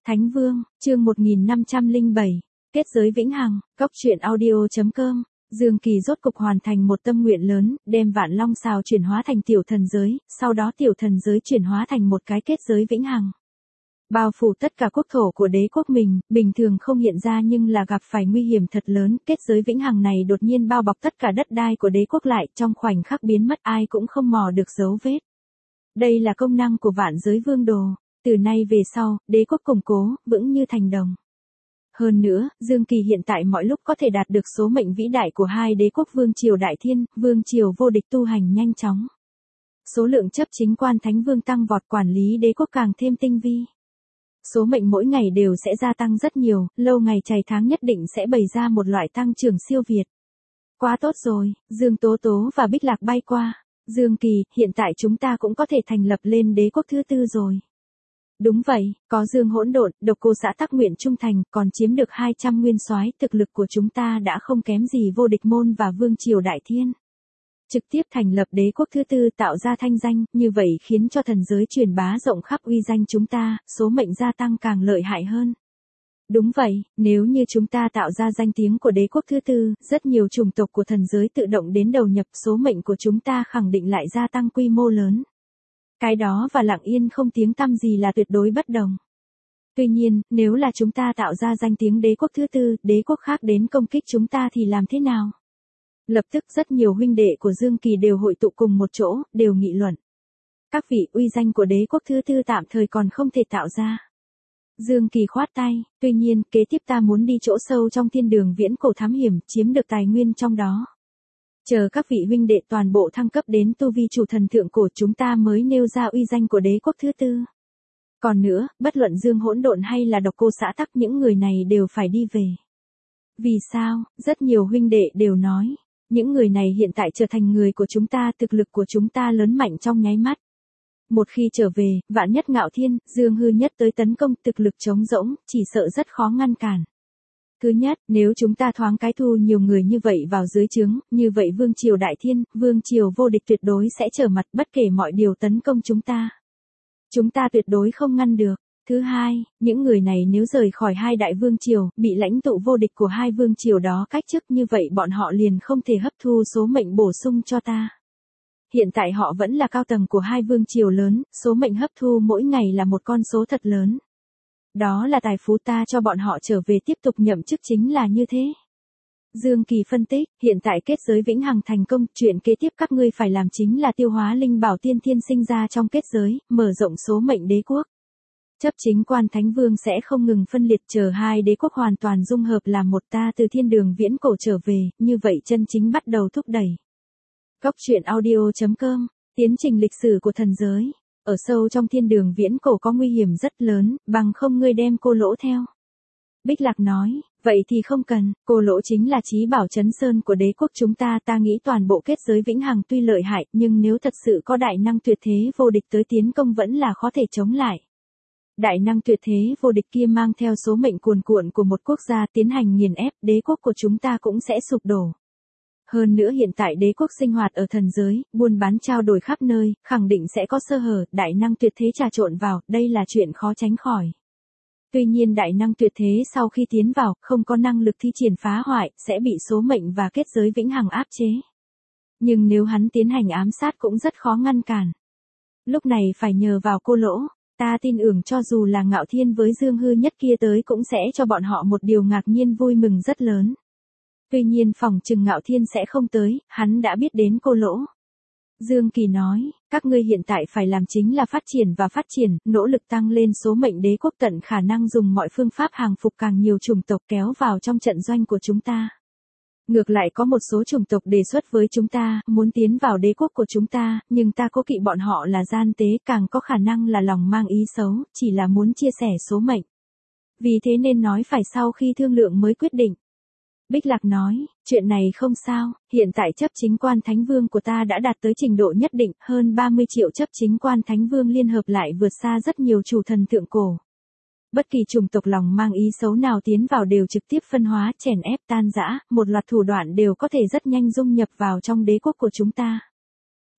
Thánh Vương, chương 1507, kết giới vĩnh hằng, cốc truyện audio.com. Dương Kỳ rốt cục hoàn thành một tâm nguyện lớn, đem Vạn Long Sào chuyển hóa thành tiểu thần giới, sau đó tiểu thần giới chuyển hóa thành một cái kết giới vĩnh hằng. Bao phủ tất cả quốc thổ của đế quốc mình, bình thường không hiện ra nhưng là gặp phải nguy hiểm thật lớn, kết giới vĩnh hằng này đột nhiên bao bọc tất cả đất đai của đế quốc lại, trong khoảnh khắc biến mất ai cũng không mò được dấu vết. Đây là công năng của Vạn Giới Vương Đồ, từ nay về sau, đế quốc củng cố, vững như thành đồng. Hơn nữa, Dương Kỳ hiện tại mọi lúc có thể đạt được số mệnh vĩ đại của hai đế quốc Vương Triều Đại Thiên, Vương Triều vô địch tu hành nhanh chóng. Số lượng chấp chính quan thánh vương tăng vọt, quản lý đế quốc càng thêm tinh vi. Số mệnh mỗi ngày đều sẽ gia tăng rất nhiều, lâu ngày chày tháng nhất định sẽ bày ra một loại tăng trưởng siêu việt. Quá tốt rồi, Dương Tố Tố và Bích Lạc bay qua. Dương Kỳ, hiện tại chúng ta cũng có thể thành lập lên đế quốc thứ tư rồi. Đúng vậy, có Dương Hỗn Độn, Độc Cô Xã tác nguyện trung thành, còn chiếm được 200 nguyên soái, thực lực của chúng ta đã không kém gì vô địch môn và Vương Triều Đại Thiên. Trực tiếp thành lập đế quốc thứ tư tạo ra thanh danh, như vậy khiến cho thần giới truyền bá rộng khắp uy danh chúng ta, số mệnh gia tăng càng lợi hại hơn. Đúng vậy, nếu như chúng ta tạo ra danh tiếng của đế quốc thứ tư, rất nhiều chủng tộc của thần giới tự động đến đầu nhập, số mệnh của chúng ta khẳng định lại gia tăng quy mô lớn. Cái đó và lặng yên không tiếng tăm gì là tuyệt đối bất đồng. Tuy nhiên, nếu là chúng ta tạo ra danh tiếng đế quốc thứ tư, đế quốc khác đến công kích chúng ta thì làm thế nào? Lập tức rất nhiều huynh đệ của Dương Kỳ đều hội tụ cùng một chỗ, đều nghị luận. Các vị, uy danh của đế quốc thứ tư tạm thời còn không thể tạo ra. Dương Kỳ khoát tay, tuy nhiên, kế tiếp ta muốn đi chỗ sâu trong thiên đường viễn cổ thám hiểm, chiếm được tài nguyên trong đó. Chờ các vị huynh đệ toàn bộ thăng cấp đến tu vi chủ thần thượng cổ chúng ta mới nêu ra uy danh của đế quốc thứ tư. Còn nữa, bất luận Dương Hỗn Độn hay là Độc Cô Xã tắc, những người này đều phải đi về. Vì sao? Rất nhiều huynh đệ đều nói. Những người này hiện tại trở thành người của chúng ta, thực lực của chúng ta lớn mạnh trong nháy mắt. Một khi trở về, Vạn Nhất Ngạo Thiên, Dương Hư Nhất tới tấn công, thực lực trống rỗng, chỉ sợ rất khó ngăn cản. Thứ nhất, nếu chúng ta thoáng cái thu nhiều người như vậy vào dưới trướng, như vậy Vương Triều Đại Thiên, Vương Triều vô địch tuyệt đối sẽ trở mặt bất kể mọi điều tấn công chúng ta. Chúng ta tuyệt đối không ngăn được. Thứ hai, những người này nếu rời khỏi hai đại vương triều, bị lãnh tụ vô địch của hai vương triều đó cách chức, như vậy bọn họ liền không thể hấp thu số mệnh bổ sung cho ta. Hiện tại họ vẫn là cao tầng của hai vương triều lớn, số mệnh hấp thu mỗi ngày là một con số thật lớn. Đó là tài phú ta cho bọn họ trở về tiếp tục nhậm chức chính là như thế. Dương Kỳ phân tích, hiện tại kết giới vĩnh hằng thành công, chuyện kế tiếp các ngươi phải làm chính là tiêu hóa linh bảo tiên thiên sinh ra trong kết giới, mở rộng số mệnh đế quốc. Chấp chính quan thánh vương sẽ không ngừng phân liệt, chờ hai đế quốc hoàn toàn dung hợp làm một, ta từ thiên đường viễn cổ trở về, như vậy chân chính bắt đầu thúc đẩy. Cốc truyện audio.com, tiến trình lịch sử của thần giới. Ở sâu trong thiên đường viễn cổ có nguy hiểm rất lớn, bằng không ngươi đem cô lỗ theo. Bích Lạc nói, vậy thì không cần, cô lỗ chính là chí bảo trấn sơn của đế quốc chúng ta, ta nghĩ toàn bộ kết giới vĩnh hằng tuy lợi hại, nhưng nếu thật sự có đại năng tuyệt thế vô địch tới tiến công vẫn là khó thể chống lại. Đại năng tuyệt thế vô địch kia mang theo số mệnh cuồn cuộn của một quốc gia tiến hành nghiền ép, đế quốc của chúng ta cũng sẽ sụp đổ. Hơn nữa hiện tại đế quốc sinh hoạt ở thần giới, buôn bán trao đổi khắp nơi, khẳng định sẽ có sơ hở, đại năng tuyệt thế trà trộn vào, đây là chuyện khó tránh khỏi. Tuy nhiên đại năng tuyệt thế sau khi tiến vào, không có năng lực thi triển phá hoại, sẽ bị số mệnh và kết giới vĩnh hằng áp chế. Nhưng nếu hắn tiến hành ám sát cũng rất khó ngăn cản. Lúc này phải nhờ vào cô lỗ. Ta tin tưởng cho dù là Ngạo Thiên với Dương Hư Nhất kia tới cũng sẽ cho bọn họ một điều ngạc nhiên vui mừng rất lớn. Tuy nhiên phòng chừng Ngạo Thiên sẽ không tới, hắn đã biết đến cô lỗ. Dương Kỳ nói, các ngươi hiện tại phải làm chính là phát triển, nỗ lực tăng lên số mệnh đế quốc, tận khả năng dùng mọi phương pháp hàng phục càng nhiều chủng tộc kéo vào trong trận doanh của chúng ta. Ngược lại có một số chủng tộc đề xuất với chúng ta, muốn tiến vào đế quốc của chúng ta, nhưng ta cố kỵ bọn họ là gian tế, càng có khả năng là lòng mang ý xấu, chỉ là muốn chia sẻ số mệnh. Vì thế nên nói phải sau khi thương lượng mới quyết định. Bích Lạc nói, chuyện này không sao, hiện tại chấp chính quan thánh vương của ta đã đạt tới trình độ nhất định, hơn 30 triệu chấp chính quan thánh vương liên hợp lại vượt xa rất nhiều chủ thần thượng cổ. Bất kỳ chủng tộc lòng mang ý xấu nào tiến vào đều trực tiếp phân hóa, chèn ép, tan rã, một loạt thủ đoạn đều có thể rất nhanh dung nhập vào trong đế quốc của chúng ta.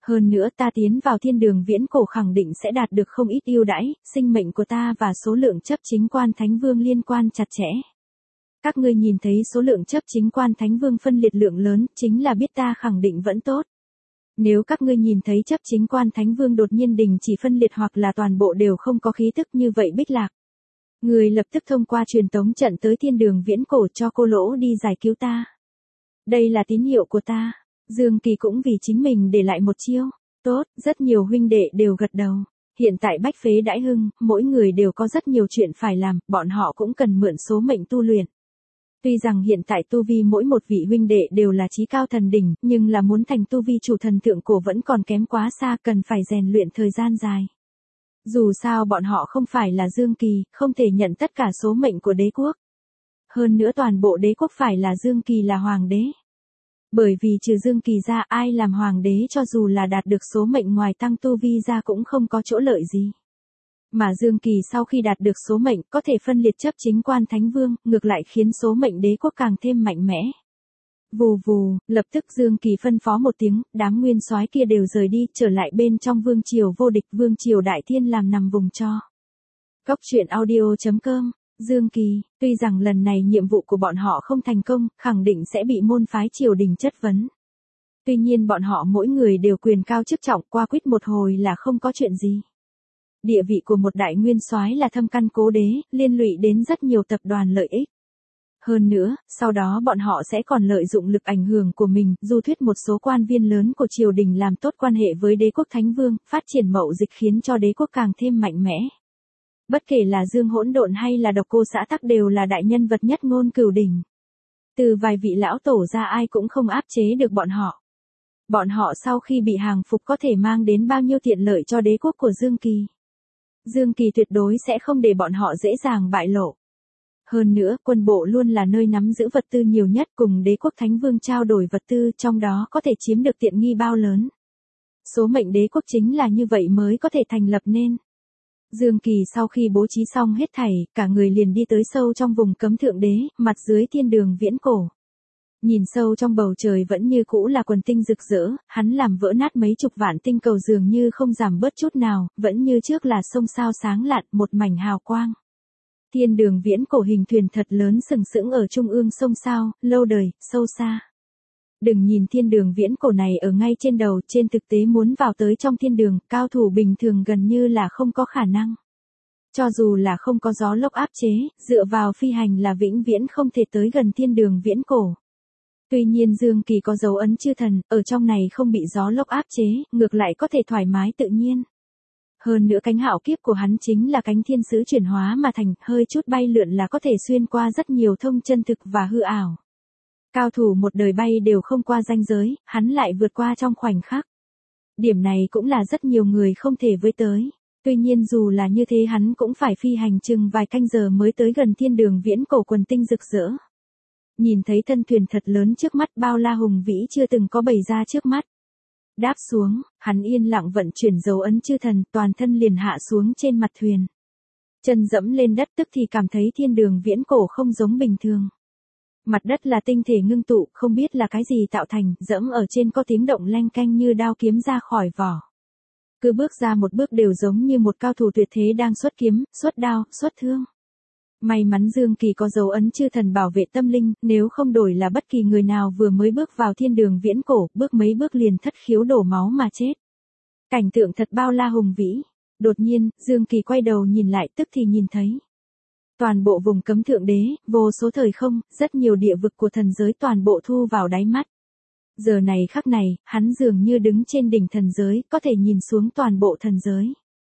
Hơn nữa ta tiến vào thiên đường viễn cổ khẳng định sẽ đạt được không ít ưu đãi, sinh mệnh của ta và số lượng chấp chính quan thánh vương liên quan chặt chẽ. Các ngươi nhìn thấy số lượng chấp chính quan thánh vương phân liệt lượng lớn, chính là biết ta khẳng định vẫn tốt. Nếu các ngươi nhìn thấy chấp chính quan thánh vương đột nhiên đình chỉ phân liệt hoặc là toàn bộ đều không có khí tức như vậy Bích Lạc. Người lập tức thông qua truyền tống trận tới thiên đường viễn cổ cho cô Lỗ đi giải cứu ta. Đây là tín hiệu của ta. Dương Kỳ cũng vì chính mình để lại một chiêu. Tốt, rất nhiều huynh đệ đều gật đầu. Hiện tại bách phế đãi hưng, mỗi người đều có rất nhiều chuyện phải làm, bọn họ cũng cần mượn số mệnh tu luyện. Tuy rằng hiện tại tu vi mỗi một vị huynh đệ đều là chí cao thần đỉnh, nhưng là muốn thành tu vi chủ thần thượng cổ vẫn còn kém quá xa, cần phải rèn luyện thời gian dài. Dù sao bọn họ không phải là Dương Kỳ, không thể nhận tất cả số mệnh của đế quốc. Hơn nữa toàn bộ đế quốc phải là Dương Kỳ là hoàng đế. Bởi vì trừ Dương Kỳ ra ai làm hoàng đế cho dù là đạt được số mệnh ngoài tăng tu vi ra cũng không có chỗ lợi gì. Mà Dương Kỳ sau khi đạt được số mệnh có thể phân liệt chấp chính quan thánh vương, ngược lại khiến số mệnh đế quốc càng thêm mạnh mẽ. Vù vù, lập tức Dương Kỳ phân phó một tiếng, đám nguyên soái kia đều rời đi, trở lại bên trong vương triều vô địch, vương triều đại thiên làm nằm vùng cho. Góc truyện audio.com, Dương Kỳ, tuy rằng lần này nhiệm vụ của bọn họ không thành công, khẳng định sẽ bị môn phái triều đình chất vấn. Tuy nhiên bọn họ mỗi người đều quyền cao chức trọng, qua quýt một hồi là không có chuyện gì. Địa vị của một đại nguyên soái là thâm căn cố đế, liên lụy đến rất nhiều tập đoàn lợi ích. Hơn nữa, sau đó bọn họ sẽ còn lợi dụng lực ảnh hưởng của mình, du thuyết một số quan viên lớn của triều đình làm tốt quan hệ với đế quốc thánh vương, phát triển mậu dịch khiến cho đế quốc càng thêm mạnh mẽ. Bất kể là Dương Hỗn Độn hay là Độc Cô Xã Tắc đều là đại nhân vật nhất ngôn cửu đỉnh. Từ vài vị lão tổ ra ai cũng không áp chế được bọn họ. Bọn họ sau khi bị hàng phục có thể mang đến bao nhiêu tiện lợi cho đế quốc của Dương Kỳ. Dương Kỳ tuyệt đối sẽ không để bọn họ dễ dàng bại lộ. Hơn nữa, quân bộ luôn là nơi nắm giữ vật tư nhiều nhất, cùng đế quốc thánh vương trao đổi vật tư, trong đó có thể chiếm được tiện nghi bao lớn. Số mệnh đế quốc chính là như vậy mới có thể thành lập nên. Dương Kỳ sau khi bố trí xong hết thảy, cả người liền đi tới sâu trong vùng cấm thượng đế, mặt dưới thiên đường viễn cổ. Nhìn sâu trong bầu trời vẫn như cũ là quần tinh rực rỡ, hắn làm vỡ nát mấy chục vạn tinh cầu dường như không giảm bớt chút nào, vẫn như trước là sông sao sáng lạn, một mảnh hào quang. Thiên đường viễn cổ hình thuyền thật lớn sừng sững ở trung ương sông sao, lâu đời, sâu xa. Đừng nhìn thiên đường viễn cổ này ở ngay trên đầu, trên thực tế muốn vào tới trong thiên đường, cao thủ bình thường gần như là không có khả năng. Cho dù là không có gió lốc áp chế, dựa vào phi hành là vĩnh viễn không thể tới gần thiên đường viễn cổ. Tuy nhiên Dương Kỳ có dấu ấn chư thần, ở trong này không bị gió lốc áp chế, ngược lại có thể thoải mái tự nhiên. Hơn nữa cánh hạo kiếp của hắn chính là cánh thiên sứ chuyển hóa mà thành, hơi chút bay lượn là có thể xuyên qua rất nhiều thông chân thực và hư ảo. Cao thủ một đời bay đều không qua ranh giới, hắn lại vượt qua trong khoảnh khắc. Điểm này cũng là rất nhiều người không thể với tới. Tuy nhiên dù là như thế hắn cũng phải phi hành chừng vài canh giờ mới tới gần thiên đường viễn cổ quần tinh rực rỡ. Nhìn thấy thân thuyền thật lớn trước mắt bao la hùng vĩ chưa từng có bày ra trước mắt. Đáp xuống, hắn yên lặng vận chuyển dấu ấn chư thần, toàn thân liền hạ xuống trên mặt thuyền. Chân dẫm lên đất tức thì cảm thấy thiên đường viễn cổ không giống bình thường. Mặt đất là tinh thể ngưng tụ, không biết là cái gì tạo thành, dẫm ở trên có tiếng động leng keng như đao kiếm ra khỏi vỏ. Cứ bước ra một bước đều giống như một cao thủ tuyệt thế đang xuất kiếm, xuất đao, xuất thương. May mắn Dương Kỳ có dấu ấn chư thần bảo vệ tâm linh, nếu không đổi là bất kỳ người nào vừa mới bước vào thiên đường viễn cổ, bước mấy bước liền thất khiếu đổ máu mà chết. Cảnh tượng thật bao la hùng vĩ. Đột nhiên, Dương Kỳ quay đầu nhìn lại tức thì nhìn thấy. Toàn bộ vùng cấm thượng đế, vô số thời không, rất nhiều địa vực của thần giới toàn bộ thu vào đáy mắt. Giờ này khắc này, hắn dường như đứng trên đỉnh thần giới, có thể nhìn xuống toàn bộ thần giới.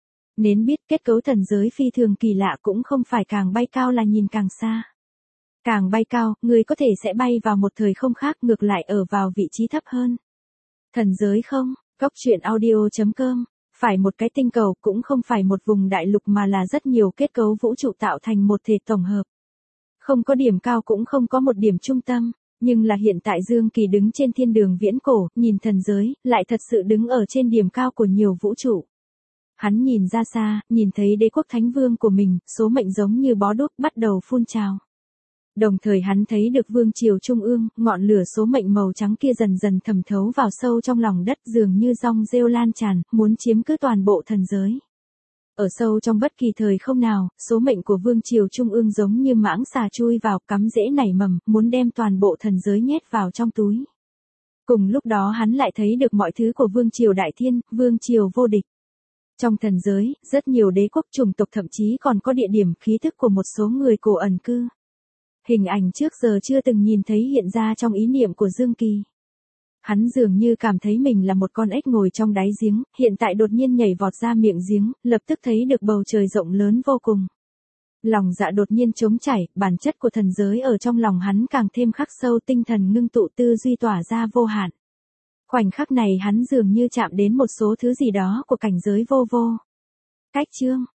Nên biết kết cấu thần giới phi thường kỳ lạ cũng không phải càng bay cao là nhìn càng xa. Càng bay cao, người có thể sẽ bay vào một thời không khác, ngược lại ở vào vị trí thấp hơn. Thần giới không, góc truyện audio.com, phải một cái tinh cầu cũng không phải một vùng đại lục mà là rất nhiều kết cấu vũ trụ tạo thành một thể tổng hợp. Không có điểm cao cũng không có một điểm trung tâm, nhưng là hiện tại Dương Kỳ đứng trên thiên đường viễn cổ, nhìn thần giới, lại thật sự đứng ở trên điểm cao của nhiều vũ trụ. Hắn nhìn ra xa, nhìn thấy đế quốc thánh vương của mình, số mệnh giống như bó đuốc bắt đầu phun trào. Đồng thời hắn thấy được vương triều trung ương, ngọn lửa số mệnh màu trắng kia dần dần thẩm thấu vào sâu trong lòng đất dường như rong rêu lan tràn, muốn chiếm cứ toàn bộ thần giới. Ở sâu trong bất kỳ thời không nào, số mệnh của vương triều trung ương giống như mãng xà chui vào, cắm rễ nảy mầm, muốn đem toàn bộ thần giới nhét vào trong túi. Cùng lúc đó hắn lại thấy được mọi thứ của vương triều đại thiên, vương triều vô địch. Trong thần giới, rất nhiều đế quốc chủng tộc thậm chí còn có địa điểm khí thức của một số người cổ ẩn cư. Hình ảnh trước giờ chưa từng nhìn thấy hiện ra trong ý niệm của Dương Kỳ. Hắn dường như cảm thấy mình là một con ếch ngồi trong đáy giếng, hiện tại đột nhiên nhảy vọt ra miệng giếng, lập tức thấy được bầu trời rộng lớn vô cùng. Lòng dạ đột nhiên trống chảy, bản chất của thần giới ở trong lòng hắn càng thêm khắc sâu, tinh thần ngưng tụ, tư duy tỏa ra vô hạn. Khoảnh khắc này hắn dường như chạm đến một số thứ gì đó của cảnh giới vô vô. Cách chương